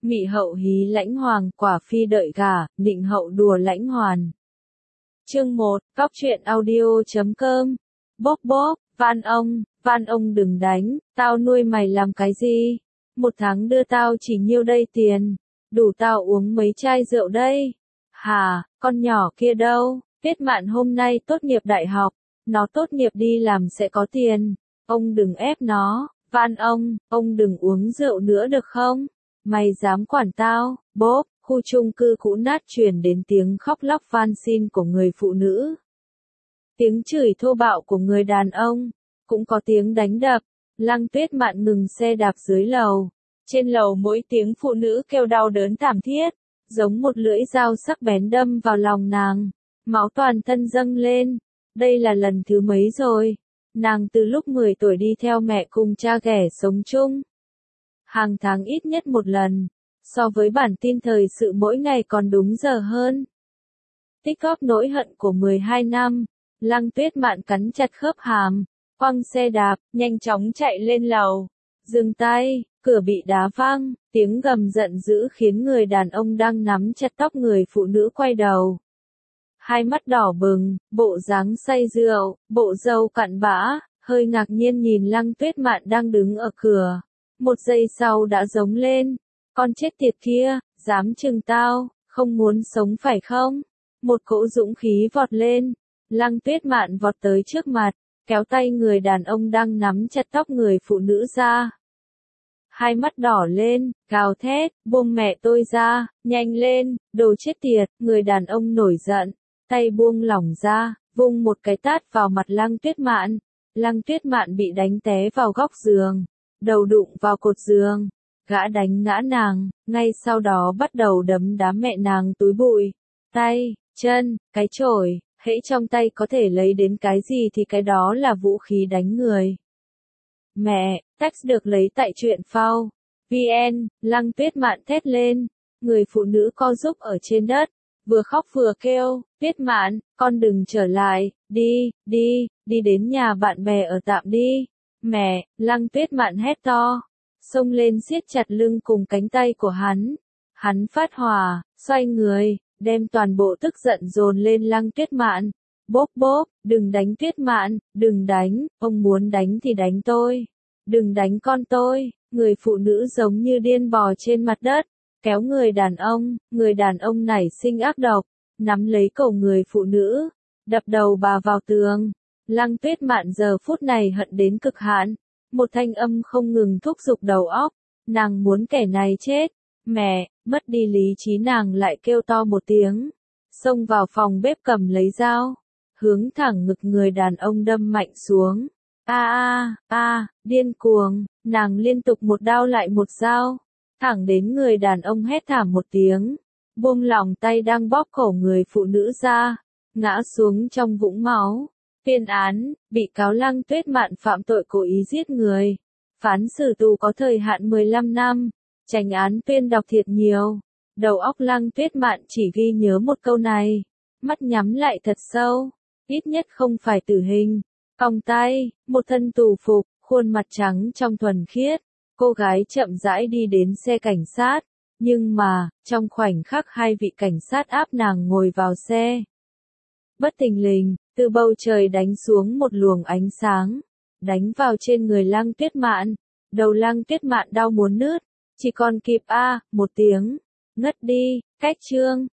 Mị hậu hí lãnh hoàng, quả phi đợi gả, nịnh hậu đùa lãnh hoàn. Chương 1, Cóc truyện audio.com. Bốp bốp, van ông đừng đánh, tao nuôi mày làm cái gì? 1 tháng đưa tao chỉ nhiêu đây tiền, đủ tao uống mấy chai rượu đây. Hà, con nhỏ kia đâu? Tuyết Mạn hôm nay tốt nghiệp đại học, nó tốt nghiệp đi làm sẽ có tiền. Ông đừng ép nó, van ông đừng uống rượu nữa được không? Mày dám quản tao? Bốp, khu chung cư cũ nát truyền đến tiếng khóc lóc van xin của người phụ nữ. Tiếng chửi thô bạo của người đàn ông, cũng có tiếng đánh đập. Lăng Tuyết Mạn ngừng xe đạp dưới lầu. Trên lầu mỗi tiếng phụ nữ kêu đau đớn thảm thiết, giống một lưỡi dao sắc bén đâm vào lòng nàng. Máu toàn thân dâng lên. Đây là lần thứ mấy rồi? Nàng từ lúc 10 tuổi đi theo mẹ cùng cha ghẻ sống chung. Hàng tháng ít nhất một lần, so với bản tin thời sự mỗi ngày còn đúng giờ hơn. Tích góp nỗi hận của 12 năm, Lăng Tuyết Mạn cắn chặt khớp hàm, quăng xe đạp, nhanh chóng chạy lên lầu. Dừng tay, cửa bị đá văng, tiếng gầm giận dữ khiến người đàn ông đang nắm chặt tóc người phụ nữ quay đầu. Hai mắt đỏ bừng, bộ dáng say rượu, bộ râu cặn bã, hơi ngạc nhiên nhìn Lăng Tuyết Mạn đang đứng ở cửa. 1 giây sau đã giống lên, con chết tiệt kia, dám chừng tao, không muốn sống phải không? Một cỗ dũng khí vọt lên, Lăng Tuyết Mạn vọt tới trước mặt, kéo tay người đàn ông đang nắm chặt tóc người phụ nữ ra. Hai mắt đỏ lên, gào thét, buông mẹ tôi ra, nhanh lên, đồ chết tiệt, người đàn ông nổi giận, tay buông lỏng ra, vung một cái tát vào mặt Lăng Tuyết Mạn. Lăng Tuyết Mạn bị đánh té vào góc giường, đầu đụng vào cột giường, gã đánh ngã nàng, ngay sau đó bắt đầu đấm đá mẹ nàng túi bụi, tay, chân, cái chổi, hễ trong tay có thể lấy đến cái gì thì cái đó là vũ khí đánh người. Mẹ, text được lấy tại truyện phao. VN, Lăng Tuyết Mạn thét lên, người phụ nữ co rúm ở trên đất, vừa khóc vừa kêu, Tuyết Mạn, con đừng trở lại, đi đến nhà bạn bè ở tạm đi. Mẹ, Lăng Tuyết Mạn hét to, xông lên siết chặt lưng cùng cánh tay của hắn. Hắn phát hỏa, xoay người, đem toàn bộ tức giận dồn lên Lăng Tuyết Mạn. Bốp bốp, đừng đánh Tuyết Mạn, đừng đánh, ông muốn đánh thì đánh tôi. Đừng đánh con tôi. Người phụ nữ giống như điên bò trên mặt đất, kéo người đàn ông nảy sinh ác độc, nắm lấy cổ người phụ nữ, đập đầu bà vào tường. Lăng Tuyết Mạn giờ phút này hận đến cực hạn, một thanh âm không ngừng thúc giục đầu óc, nàng muốn kẻ này chết. Mẹ, mất đi lý trí nàng lại kêu to một tiếng, xông vào phòng bếp cầm lấy dao, hướng thẳng ngực người đàn ông đâm mạnh xuống. Điên cuồng, nàng liên tục một đao lại một dao, thẳng đến người đàn ông hét thảm một tiếng, buông lỏng tay đang bóp cổ người phụ nữ ra, ngã xuống trong vũng máu. Tuyên án, bị cáo Lăng Tuyết Mạn phạm tội cố ý giết người, phán xử tù có thời hạn 15 năm, chánh án tuyên đọc thiệt nhiều. Đầu óc Lăng Tuyết Mạn chỉ ghi nhớ một câu này, mắt nhắm lại thật sâu, ít nhất không phải tử hình. Còng tay, một thân tù phục, khuôn mặt trắng trong thuần khiết, cô gái chậm rãi đi đến xe cảnh sát, nhưng mà, trong khoảnh khắc hai vị cảnh sát áp nàng ngồi vào xe. Bất thình lình, từ bầu trời đánh xuống một luồng ánh sáng, đánh vào trên người Lăng Tuyết Mạn. Đầu Lăng Tuyết Mạn đau muốn nứt, chỉ còn kịp một tiếng, ngất đi. Cách chương